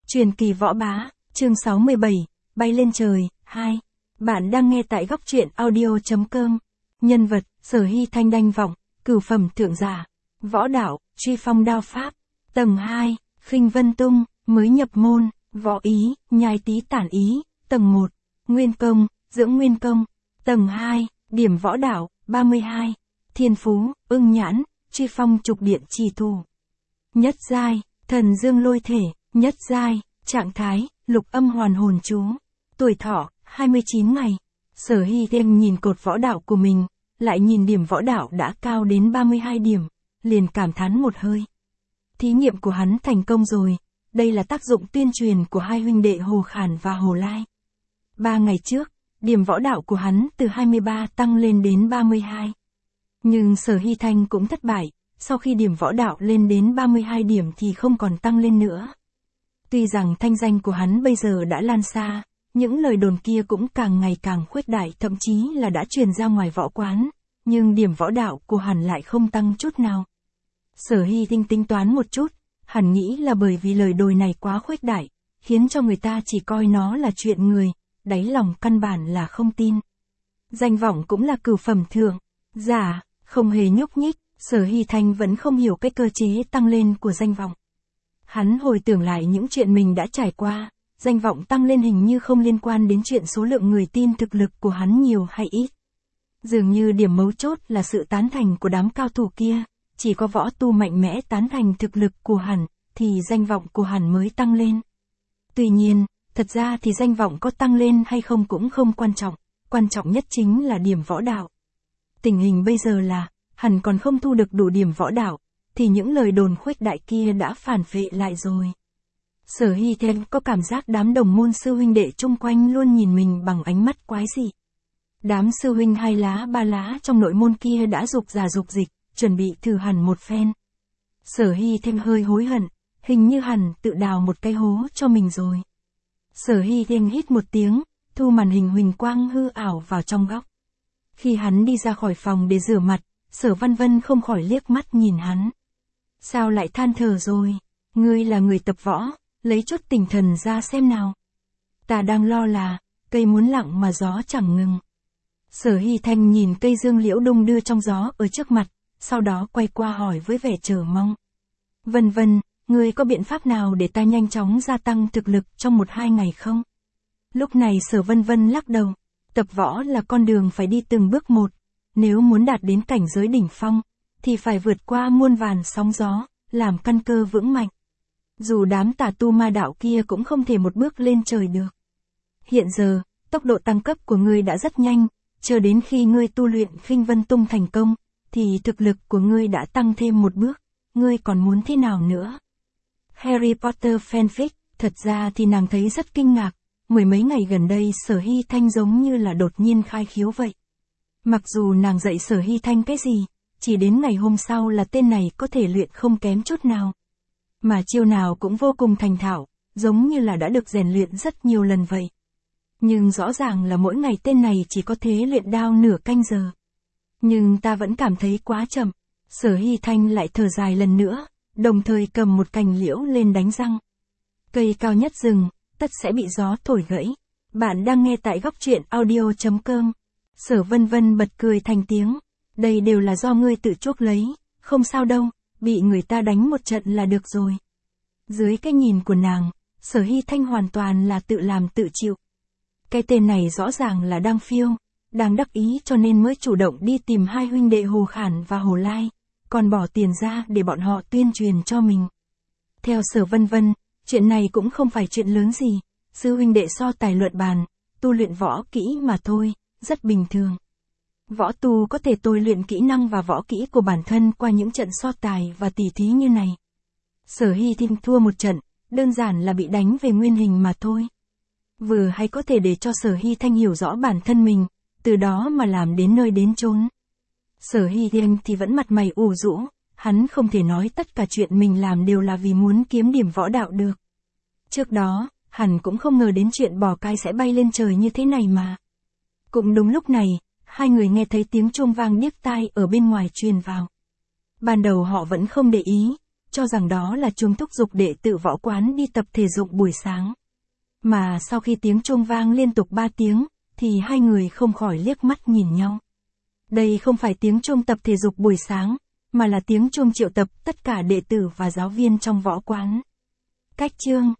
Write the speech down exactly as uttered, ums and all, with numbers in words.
Truyền kỳ võ bá, chương sáu mươi bảy, bay lên trời, hai. Bạn đang nghe tại góc truyện audio chấm com. Nhân vật, Sở Hy Thanh đanh vọng, cửu phẩm thượng giả. Võ đạo, truy phong đao pháp. Tầng hai, khinh vân tung, mới nhập môn, võ ý, nhai tí tản ý. Tầng một, nguyên công, dưỡng nguyên công. Tầng hai, điểm võ đạo, ba mươi hai. Thiên phú, ưng nhãn, truy phong trục điện trì thủ. Nhất giai, thần dương lôi thể. Nhất giai, trạng thái, lục âm hoàn hồn chú. Tuổi thọ, hai mươi chín ngày. Sở Hy Thanh nhìn cột võ đạo của mình, lại nhìn điểm võ đạo đã cao đến ba mươi hai điểm, liền cảm thán một hơi. Thí nghiệm của hắn thành công rồi, đây là tác dụng tuyên truyền của hai huynh đệ Hồ Khản và Hồ Lai. Ba ngày trước, điểm võ đạo của hắn từ hai mươi ba tăng lên đến ba mươi hai. Nhưng Sở Hy Thanh cũng thất bại, sau khi điểm võ đạo lên đến ba mươi hai điểm thì không còn tăng lên nữa. Tuy rằng thanh danh của hắn bây giờ đã lan xa, những lời đồn kia cũng càng ngày càng khuếch đại, thậm chí là đã truyền ra ngoài võ quán, nhưng điểm võ đạo của hắn lại không tăng chút nào. Sở Hy Thanh tính toán một chút, hắn nghĩ là bởi vì lời đồn này quá khuếch đại, khiến cho người ta chỉ coi nó là chuyện người, đáy lòng căn bản là không tin. Danh vọng cũng là cửu phẩm thượng giả, không hề nhúc nhích, Sở Hy Thanh vẫn không hiểu cái cơ chế tăng lên của danh vọng. Hắn hồi tưởng lại những chuyện mình đã trải qua, danh vọng tăng lên hình như không liên quan đến chuyện số lượng người tin thực lực của hắn nhiều hay ít. Dường như điểm mấu chốt là sự tán thành của đám cao thủ kia, chỉ có võ tu mạnh mẽ tán thành thực lực của hắn, thì danh vọng của hắn mới tăng lên. Tuy nhiên, thật ra thì danh vọng có tăng lên hay không cũng không quan trọng, quan trọng nhất chính là điểm võ đạo. Tình hình bây giờ là, hắn còn không thu được đủ điểm võ đạo, thì những lời đồn khuếch đại kia đã phản phệ lại rồi. Sở Hy Thanh có cảm giác đám đồng môn sư huynh đệ chung quanh luôn nhìn mình bằng ánh mắt quái dị. Đám sư huynh hai lá ba lá trong nội môn kia đã dục giả dục dịch, chuẩn bị thử hẳn một phen. Sở Hy Thanh hơi hối hận, hình như hẳn tự đào một cái hố cho mình rồi. Sở Hy Thanh hít một tiếng, thu màn hình huỳnh quang hư ảo vào trong góc. Khi hắn đi ra khỏi phòng để rửa mặt, Sở Văn Vân không khỏi liếc mắt nhìn hắn. Sao lại than thở rồi? Ngươi là người tập võ, lấy chút tinh thần ra xem nào. Ta đang lo là, cây muốn lặng mà gió chẳng ngừng. Sở Hy Thanh nhìn cây dương liễu đung đưa trong gió ở trước mặt, sau đó quay qua hỏi với vẻ chờ mong. Vân Vân, ngươi có biện pháp nào để ta nhanh chóng gia tăng thực lực trong một hai ngày không? Lúc này Sở Vân Vân lắc đầu, tập võ là con đường phải đi từng bước một, nếu muốn đạt đến cảnh giới đỉnh phong, thì phải vượt qua muôn vàn sóng gió, làm căn cơ vững mạnh. Dù đám tà tu ma đạo kia cũng không thể một bước lên trời được. Hiện giờ, tốc độ tăng cấp của ngươi đã rất nhanh, chờ đến khi ngươi tu luyện khinh vân tung thành công, thì thực lực của ngươi đã tăng thêm một bước, ngươi còn muốn thế nào nữa? Harry Potter fanfic, thật ra thì nàng thấy rất kinh ngạc, mười mấy ngày gần đây Sở Hy Thanh giống như là đột nhiên khai khiếu vậy. Mặc dù nàng dạy Sở Hy Thanh cái gì, chỉ đến ngày hôm sau là tên này có thể luyện không kém chút nào. Mà chiêu nào cũng vô cùng thành thạo, giống như là đã được rèn luyện rất nhiều lần vậy. Nhưng rõ ràng là mỗi ngày tên này chỉ có thế luyện đao nửa canh giờ. Nhưng ta vẫn cảm thấy quá chậm. Sở Hy Thanh lại thở dài lần nữa, đồng thời cầm một cành liễu lên đánh răng. Cây cao nhất rừng, tất sẽ bị gió thổi gãy. Bạn đang nghe tại góc truyện audio chấm com. Sở Vân Vân bật cười thành tiếng. Đây đều là do ngươi tự chuốc lấy, không sao đâu, bị người ta đánh một trận là được rồi. Dưới cái nhìn của nàng, Sở Hy Thanh hoàn toàn là tự làm tự chịu. Cái tên này rõ ràng là đang phiêu, đang đắc ý cho nên mới chủ động đi tìm hai huynh đệ Hồ Khản và Hồ Lai, còn bỏ tiền ra để bọn họ tuyên truyền cho mình. Theo Sở Vân Vân, chuyện này cũng không phải chuyện lớn gì, sư huynh đệ so tài luận bàn, tu luyện võ kỹ mà thôi, rất bình thường. Võ tu có thể tôi luyện kỹ năng và võ kỹ của bản thân qua những trận so tài và tỉ thí như này. Sở Hy Thanh thua một trận, đơn giản là bị đánh về nguyên hình mà thôi. Vừa hay có thể để cho Sở Hy Thanh hiểu rõ bản thân mình, từ đó mà làm đến nơi đến chốn. Sở Hy Thanh thì vẫn mặt mày ủ rũ, hắn không thể nói tất cả chuyện mình làm đều là vì muốn kiếm điểm võ đạo được. Trước đó, hắn cũng không ngờ đến chuyện bò cai sẽ bay lên trời như thế này mà. Cũng đúng lúc này, hai người nghe thấy tiếng chuông vang điếc tai ở bên ngoài truyền vào. Ban đầu họ vẫn không để ý, cho rằng đó là chuông thúc giục đệ tử võ quán đi tập thể dục buổi sáng. Mà sau khi tiếng chuông vang liên tục ba tiếng, thì hai người không khỏi liếc mắt nhìn nhau. Đây không phải tiếng chuông tập thể dục buổi sáng, mà là tiếng chuông triệu tập tất cả đệ tử và giáo viên trong võ quán. Cách chương